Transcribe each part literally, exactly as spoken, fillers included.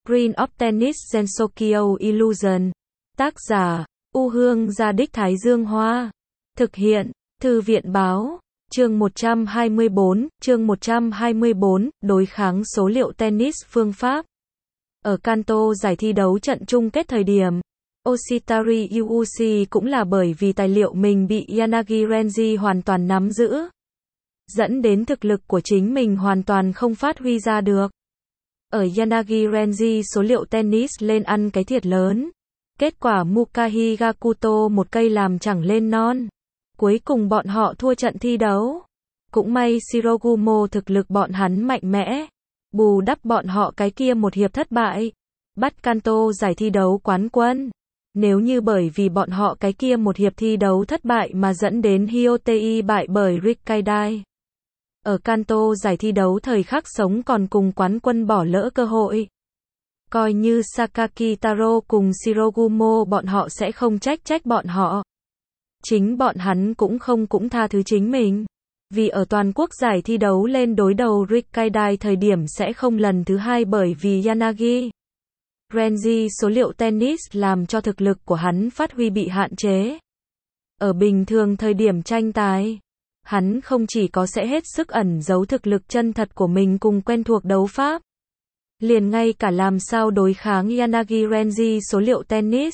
Green of Tennis Gensokyo Illusion. Tác giả, U Hương Gia Đích Thái Dương Hoa. Thực hiện, Thư viện Báo. Chương một trăm hai mươi bốn, chương một trăm hai mươi bốn, đối kháng số liệu tennis phương pháp. Ở Kanto giải thi đấu trận chung kết thời điểm, Oshitari Yuuchi cũng là bởi vì tài liệu mình bị Yanagi Renji hoàn toàn nắm giữ, dẫn đến thực lực của chính mình hoàn toàn không phát huy ra được. Ở Yanagi Renji số liệu tennis lên ăn cái thiệt lớn. Kết quả Muka Higakuto một cây làm chẳng lên non. Cuối cùng bọn họ thua trận thi đấu. Cũng may Shirogumo thực lực bọn hắn mạnh mẽ, bù đắp bọn họ cái kia một hiệp thất bại, bắt Kanto giải thi đấu quán quân. Nếu như bởi vì bọn họ cái kia một hiệp thi đấu thất bại mà dẫn đến Hyotei bại bởi Rikkaidai, ở Kanto giải thi đấu thời khắc sống còn cùng quán quân bỏ lỡ cơ hội, coi như Sakaki Taro cùng Shirogumo bọn họ sẽ không trách trách bọn họ. Chính bọn hắn cũng không cũng tha thứ chính mình. Vì ở toàn quốc giải thi đấu lên đối đầu Rikkaidai thời điểm sẽ không lần thứ hai bởi vì Yanagi Renji số liệu tennis làm cho thực lực của hắn phát huy bị hạn chế. Ở bình thường thời điểm tranh tài, hắn không chỉ có sẽ hết sức ẩn giấu thực lực chân thật của mình cùng quen thuộc đấu pháp, liền ngay cả làm sao đối kháng Yanagi Renji số liệu tennis,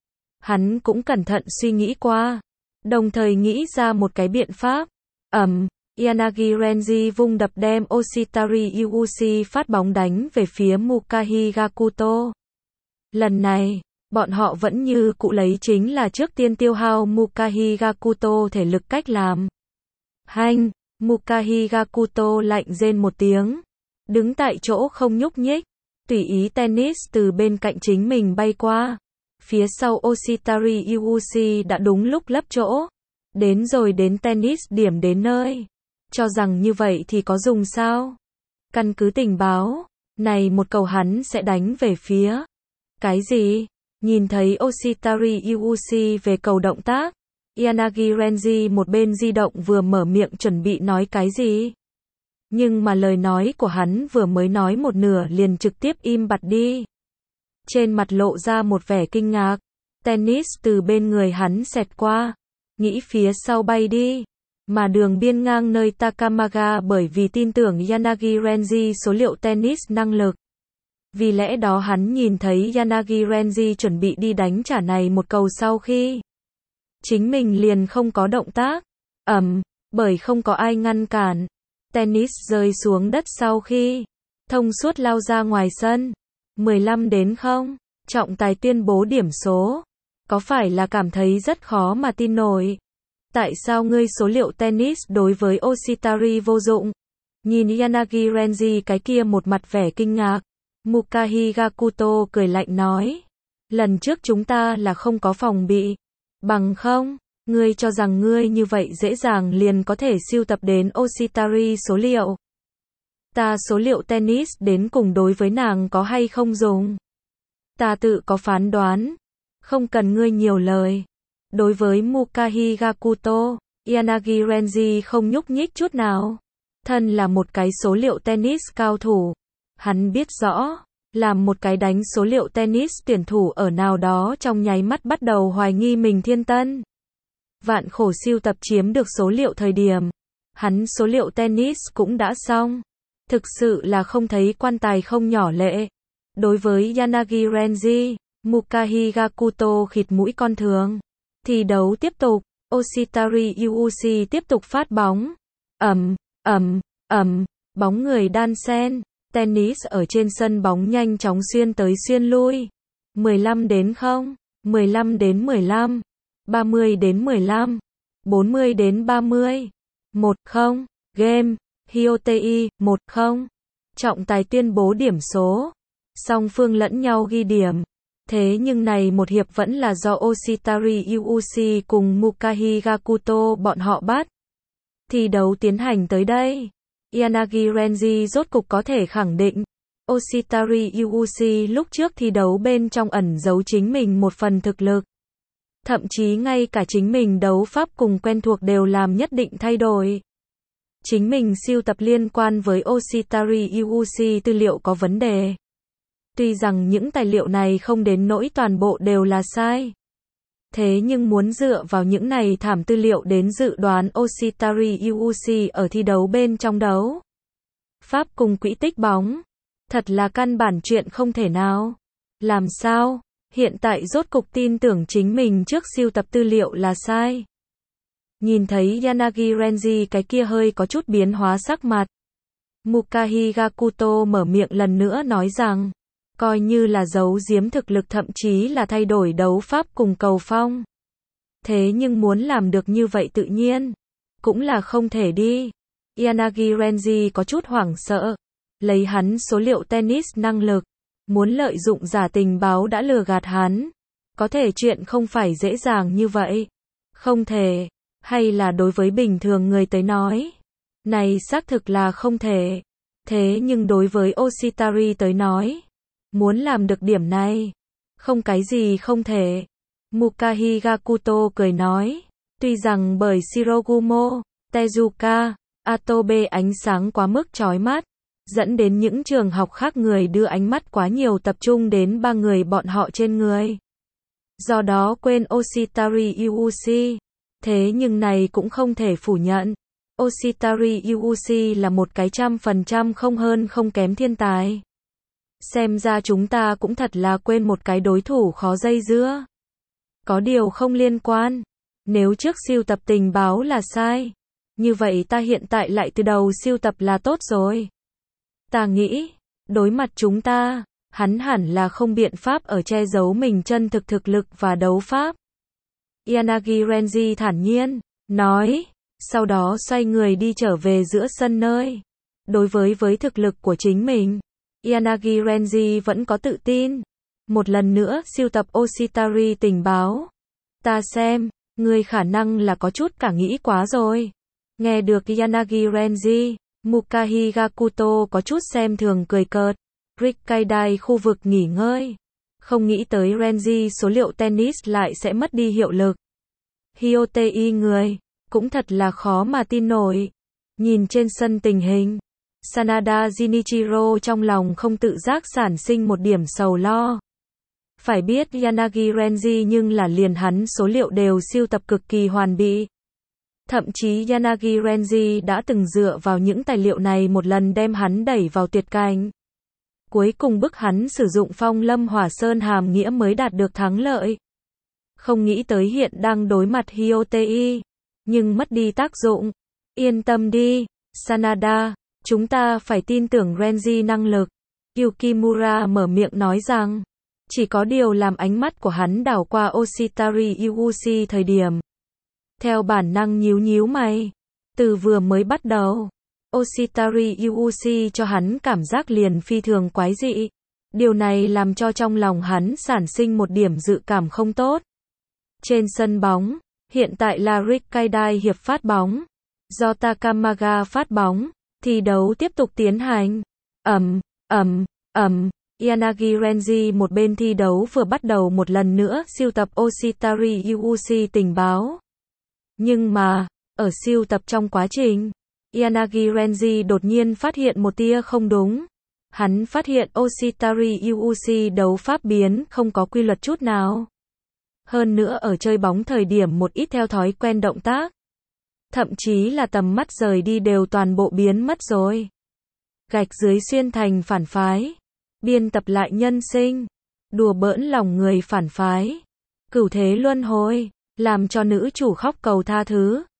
hắn cũng cẩn thận suy nghĩ qua, đồng thời nghĩ ra một cái biện pháp. Ầm, Yanagi Renji vung đập đem Oshitari Yuuchi phát bóng đánh về phía Muka Higakuto. Lần này, bọn họ vẫn như cũ lấy chính là trước tiên tiêu hao Muka Higakuto thể lực cách làm. Hanh, Muka Higakuto lạnh rên một tiếng, đứng tại chỗ không nhúc nhích, tùy ý tennis từ bên cạnh chính mình bay qua. Phía sau Oshitari Yuuchi đã đúng lúc lấp chỗ. Đến rồi đến tennis điểm đến nơi. Cho rằng như vậy thì có dùng sao? Căn cứ tình báo, này một cầu hắn sẽ đánh về phía. Cái gì? Nhìn thấy Oshitari Yuuchi về cầu động tác, Yanagi Renji một bên di động vừa mở miệng chuẩn bị nói cái gì. Nhưng mà lời nói của hắn vừa mới nói một nửa liền trực tiếp im bặt đi. Trên mặt lộ ra một vẻ kinh ngạc, tennis từ bên người hắn xẹt qua, nghĩ phía sau bay đi, mà đường biên ngang nơi Takamaga bởi vì tin tưởng Yanagi Renji số liệu tennis năng lực. Vì lẽ đó hắn nhìn thấy Yanagi Renji chuẩn bị đi đánh trả này một cầu sau khi chính mình liền không có động tác. Ầm, bởi không có ai ngăn cản, tennis rơi xuống đất sau khi thông suốt lao ra ngoài sân. mười lăm đến không, trọng tài tuyên bố điểm số. Có phải là cảm thấy rất khó mà tin nổi? Tại sao ngươi số liệu tennis đối với Oshitari vô dụng? Nhìn Yanagi Renji cái kia một mặt vẻ kinh ngạc, Muka Higakuto cười lạnh nói. Lần trước chúng ta là không có phòng bị. Bằng không, ngươi cho rằng ngươi như vậy dễ dàng liền có thể sưu tập đến Oshitari số liệu. Ta số liệu tennis đến cùng đối với nàng có hay không dùng? Ta tự có phán đoán. Không cần ngươi nhiều lời. Đối với Muka Higakuto, Yanagi Renji không nhúc nhích chút nào. Thân là một cái số liệu tennis cao thủ, hắn biết rõ, làm một cái đánh số liệu tennis tuyển thủ ở nào đó trong nháy mắt bắt đầu hoài nghi mình thiên tân. Vạn khổ sưu tập chiếm được số liệu thời điểm, hắn số liệu tennis cũng đã xong. Thực sự là không thấy quan tài không nhỏ lệ. Đối với Yanagi Renji, Muka Higakuto khịt mũi con thường. Thi đấu tiếp tục, Oshitari Yuuchi tiếp tục phát bóng. Ầm, ầm, ầm, bóng người đan xen, tennis ở trên sân bóng nhanh chóng xuyên tới xuyên lui. mười lăm đến không, mười lăm đến mười lăm, ba mươi đến mười lăm, bốn mươi đến ba mươi. một không, game, Hyotei, một không. Trọng tài tuyên bố điểm số. Song phương lẫn nhau ghi điểm. Thế nhưng này một hiệp vẫn là do Oshitari Yuuchi cùng Muka Higakuto bọn họ bắt. Thi đấu tiến hành tới đây, Yanagi Renji rốt cục có thể khẳng định, Oshitari Yuuchi lúc trước thi đấu bên trong ẩn giấu chính mình một phần thực lực. Thậm chí ngay cả chính mình đấu pháp cùng quen thuộc đều làm nhất định thay đổi. Chính mình sưu tập liên quan với Oshitari Yuuchi tư liệu có vấn đề. Tuy rằng những tài liệu này không đến nỗi toàn bộ đều là sai. Thế nhưng muốn dựa vào những này thảm tư liệu đến dự đoán Oshitari Yuuchi ở thi đấu bên trong đấu pháp cùng quỹ tích bóng, thật là căn bản chuyện không thể nào. Làm sao? Hiện tại rốt cục tin tưởng chính mình trước siêu tập tư liệu là sai. Nhìn thấy Yanagi Renji cái kia hơi có chút biến hóa sắc mặt. Mukahi Gakuto mở miệng lần nữa nói rằng, coi như là giấu giếm thực lực thậm chí là thay đổi đấu pháp cùng cầu phong. Thế nhưng muốn làm được như vậy tự nhiên, cũng là không thể đi. Yanagi Renji có chút hoảng sợ, lấy hắn số liệu tennis năng lực, muốn lợi dụng giả tình báo đã lừa gạt hắn. Có thể chuyện không phải dễ dàng như vậy. Không thể, hay là đối với bình thường người tới nói. Này xác thực là không thể. Thế nhưng đối với Oshitari tới nói, muốn làm được điểm này, không cái gì không thể. Mukahi Gakuto cười nói, tuy rằng bởi Shirogumo, Tezuka, Atobe ánh sáng quá mức chói mắt, dẫn đến những trường học khác người đưa ánh mắt quá nhiều tập trung đến ba người bọn họ trên người. Do đó quên Oshitari Yuuchi. Thế nhưng này cũng không thể phủ nhận. Oshitari Yuuchi là một cái trăm phần trăm không hơn không kém thiên tài. Xem ra chúng ta cũng thật là quên một cái đối thủ khó dây dưa. Có điều không liên quan. Nếu trước siêu tập tình báo là sai, như vậy ta hiện tại lại từ đầu siêu tập là tốt rồi. Ta nghĩ, đối mặt chúng ta, hắn hẳn là không biện pháp ở che giấu mình chân thực thực lực và đấu pháp. Yanagi Renji thản nhiên, nói, sau đó xoay người đi trở về giữa sân nơi. Đối với với thực lực của chính mình, Yanagi Renji vẫn có tự tin. Một lần nữa siêu tập Oshitari tình báo. Ta xem, ngươi khả năng là có chút cả nghĩ quá rồi. Nghe được Yanagi Renji, Mukahi Gakuto có chút xem thường cười cợt. Rikkaidai khu vực nghỉ ngơi. Không nghĩ tới Renji số liệu tennis lại sẽ mất đi hiệu lực. Hyotei người, cũng thật là khó mà tin nổi. Nhìn trên sân tình hình, Sanada Jinichiro trong lòng không tự giác sản sinh một điểm sầu lo. Phải biết Yanagi Renji nhưng là liền hắn số liệu đều siêu tập cực kỳ hoàn bị. Thậm chí Yanagi Renji đã từng dựa vào những tài liệu này một lần đem hắn đẩy vào tuyệt cảnh. Cuối cùng bức hắn sử dụng phong lâm hỏa sơn hàm nghĩa mới đạt được thắng lợi. Không nghĩ tới hiện đang đối mặt Hyotei, nhưng mất đi tác dụng. Yên tâm đi, Sanada, chúng ta phải tin tưởng Renji năng lực. Yukimura mở miệng nói rằng, chỉ có điều làm ánh mắt của hắn đảo qua Oshitari Yuuchi thời điểm. Theo bản năng nhíu nhíu mày, từ vừa mới bắt đầu, Oshitari Yuuchi cho hắn cảm giác liền phi thường quái dị. Điều này làm cho trong lòng hắn sản sinh một điểm dự cảm không tốt. Trên sân bóng, hiện tại là Rikkaidai hiệp phát bóng. Do Takamaga phát bóng, thi đấu tiếp tục tiến hành. Ầm, ầm, ầm. Yanagi Renji một bên thi đấu vừa bắt đầu một lần nữa siêu tập Oshitari Yuuchi tình báo. Nhưng mà, ở siêu tập trong quá trình, Yanagi Renji đột nhiên phát hiện một tia không đúng. Hắn phát hiện Oshitari Yuuchi đấu pháp biến không có quy luật chút nào. Hơn nữa ở chơi bóng thời điểm một ít theo thói quen động tác. Thậm chí là tầm mắt rời đi đều toàn bộ biến mất rồi. Gạch dưới xuyên thành phản phái. Biên tập lại nhân sinh. Đùa bỡn lòng người phản phái. Cửu thế luân hồi. Làm cho nữ chủ khóc cầu tha thứ.